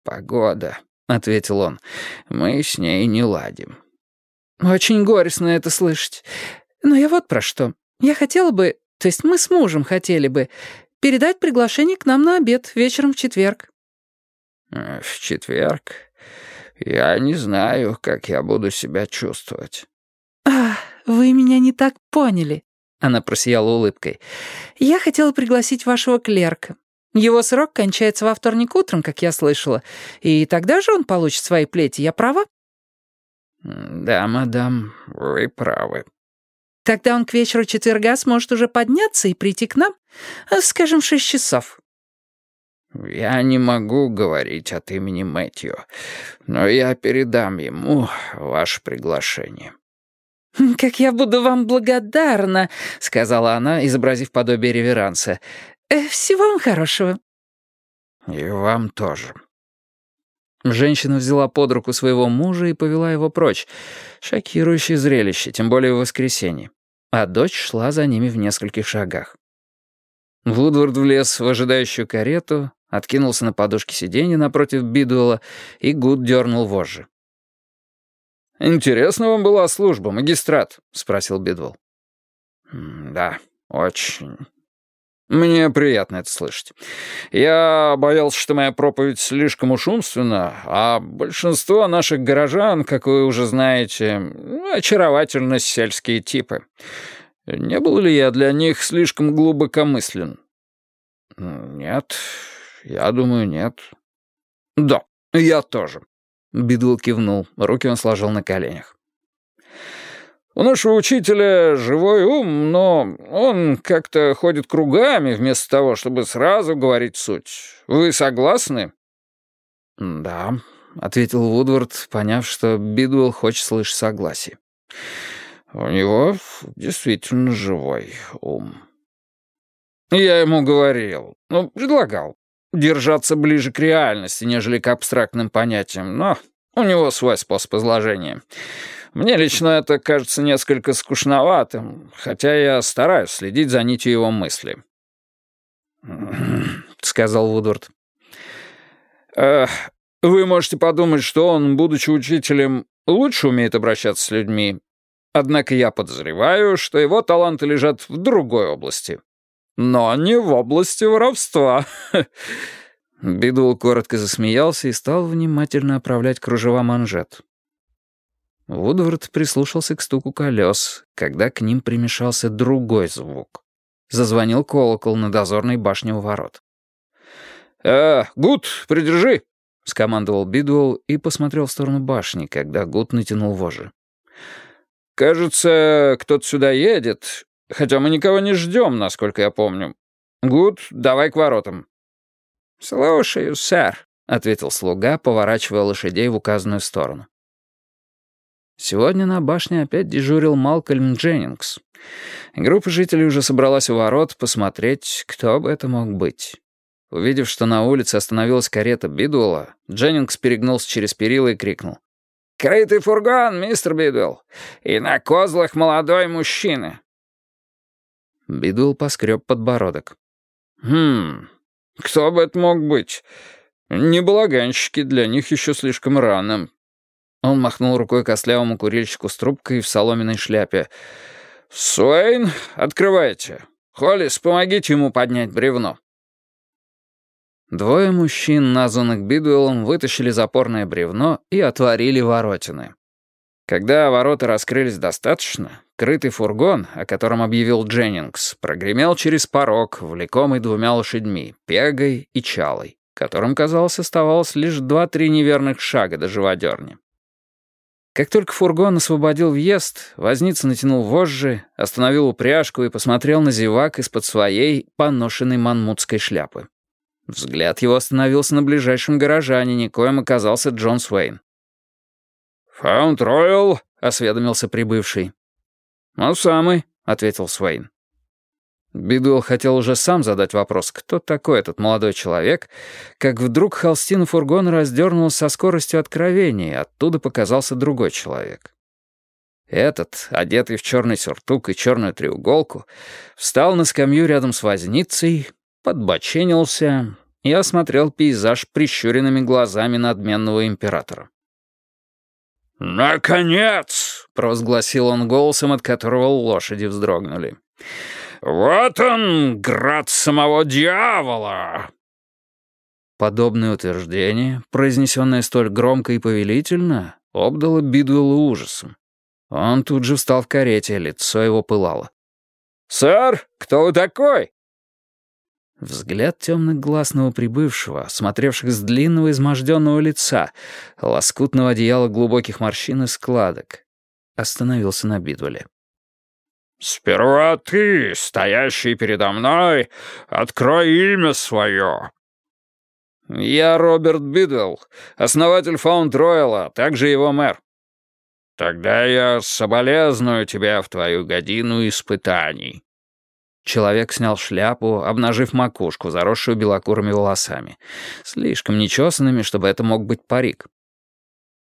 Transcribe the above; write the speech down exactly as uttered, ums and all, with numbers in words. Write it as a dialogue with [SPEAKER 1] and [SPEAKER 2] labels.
[SPEAKER 1] погода», — ответил он. «Мы с ней не ладим».
[SPEAKER 2] «Очень горестно это слышать. Но я вот про что. Я хотела бы, то есть мы с мужем хотели бы, передать приглашение к нам на обед вечером в четверг».
[SPEAKER 1] «В четверг? Я не знаю, как я буду себя чувствовать».
[SPEAKER 2] «А, вы меня не так поняли», — она просияла улыбкой. «Я хотела пригласить вашего клерка. Его срок кончается во вторник утром, как я слышала, и тогда же он получит свои плети, я права?»
[SPEAKER 1] «Да, мадам, вы правы».
[SPEAKER 2] «Тогда он к вечеру четверга сможет уже подняться и прийти к нам, скажем, в шесть часов».
[SPEAKER 1] «Я не могу говорить от имени Мэтью, но я передам ему ваше приглашение».
[SPEAKER 2] «Как я буду вам благодарна», — сказала она, изобразив подобие реверанса. «Всего вам хорошего».
[SPEAKER 1] «И вам тоже».
[SPEAKER 2] Женщина взяла под руку своего мужа и повела его прочь. Шокирующее зрелище, тем более в воскресенье. А дочь шла за ними в нескольких шагах. Вудвард влез в ожидающую карету, откинулся на подушке сиденья напротив Бидуэлла, и Гуд дернул вожжи.
[SPEAKER 1] «Интересна вам была служба, магистрат?» — спросил Бидуэлл. «Да, очень. Мне приятно это слышать. Я боялся, что моя проповедь слишком уж умственна, а большинство наших горожан, как вы уже знаете, очаровательно сельские типы. Не был ли я для них слишком глубокомыслен?» «Нет, я думаю, нет». «Да, я тоже». Бидуэлл кивнул, руки он сложил на коленях. «У нашего учителя живой ум, но он как-то ходит кругами вместо того, чтобы сразу говорить суть. Вы согласны?»
[SPEAKER 2] «Да», — ответил Вудвард, поняв, что Бидуэлл хочет слышать согласие.
[SPEAKER 1] «У него действительно живой ум». «Я ему говорил, ну, предлагал держаться ближе к реальности, нежели к абстрактным понятиям, но у него свой способ изложения. Мне лично это кажется несколько скучноватым, хотя я стараюсь следить за нитью его мысли».
[SPEAKER 2] сказал Вудвард.
[SPEAKER 1] «Э, «Вы можете подумать, что он, будучи учителем, лучше умеет обращаться с людьми. Однако я подозреваю, что его таланты лежат в другой области. Но не в области воровства».
[SPEAKER 2] Бидуэлл коротко засмеялся и стал внимательно оправлять кружева манжет. Вудвард прислушался к стуку колес, когда к ним примешался другой звук. Зазвонил колокол на дозорной башне у ворот.
[SPEAKER 1] «Э, Гуд, придержи!»
[SPEAKER 2] — скомандовал Бидуэлл и посмотрел в сторону башни, когда Гуд натянул вожжи.
[SPEAKER 1] «Кажется, кто-то сюда едет, хотя мы никого не ждем, насколько я помню. Гуд, давай к воротам».
[SPEAKER 2] «Слушаю, сэр», — ответил слуга, поворачивая лошадей в указанную сторону. Сегодня на башне опять дежурил Малкольм Дженнингс. Группа жителей уже собралась у ворот посмотреть, кто бы это мог быть. Увидев, что на улице остановилась карета Бидуэлла, Дженнингс перегнулся через перила и крикнул.
[SPEAKER 1] «Крытый фургон, мистер Бидуэлл, и на козлах молодой мужчина».
[SPEAKER 2] Бидуэлл поскреб подбородок.
[SPEAKER 1] «Хм, кто бы это мог быть? Не балаганщики, для них еще слишком рано».
[SPEAKER 2] Он махнул рукой костлявому курильщику с трубкой в соломенной шляпе.
[SPEAKER 1] «Суэйн, открывайте. Холлис, помогите ему поднять бревно».
[SPEAKER 2] Двое мужчин, названных Бидуэллом, вытащили запорное бревно и отворили воротины. Когда ворота раскрылись достаточно, крытый фургон, о котором объявил Дженнингс, прогремел через порог, влекомый двумя лошадьми, Пегой и Чалой, которым, казалось, оставалось лишь два-три неверных шага до живодерни. Как только фургон освободил въезд, возница натянул вожжи, остановил упряжку и посмотрел на зевак из-под своей поношенной манмутской шляпы. Взгляд его остановился на ближайшем горожанине, коим оказался Джон Суэйн.
[SPEAKER 1] «Фаунд Ройл?» —
[SPEAKER 2] осведомился прибывший.
[SPEAKER 1] «Он самый», —
[SPEAKER 2] ответил Суэйн. Бидуэлл хотел уже сам задать вопрос, кто такой этот молодой человек, как вдруг холстина фургона раздернулась со скоростью откровения, и оттуда показался другой человек. Этот, одетый в черный сюртук и черную треуголку, встал на скамью рядом с возницей, подбоченился, и осмотрел пейзаж прищуренными глазами надменного императора.
[SPEAKER 1] «Наконец!» — провозгласил он голосом, от которого лошади вздрогнули. «Вот он, град самого дьявола!»
[SPEAKER 2] Подобное утверждение, произнесенное столь громко и повелительно, обдало Бидуэлла ужасом. Он тут же встал в карете, лицо его пылало.
[SPEAKER 1] «Сэр, кто вы такой?»
[SPEAKER 2] Взгляд темных глаз новоприбывшего, смотревших с длинного изможденного лица, лоскутного одеяла глубоких морщин и складок, остановился на Бидуэлле.
[SPEAKER 1] «Сперва ты, стоящий передо мной, открой имя свое».
[SPEAKER 2] «Я Роберт Бидуэлл, основатель Фаунд-Ройла, а также его мэр».
[SPEAKER 1] «Тогда я соболезную тебя в твою годину испытаний».
[SPEAKER 2] Человек снял шляпу, обнажив макушку, заросшую белокурыми волосами. Слишком нечесанными, чтобы это мог быть парик.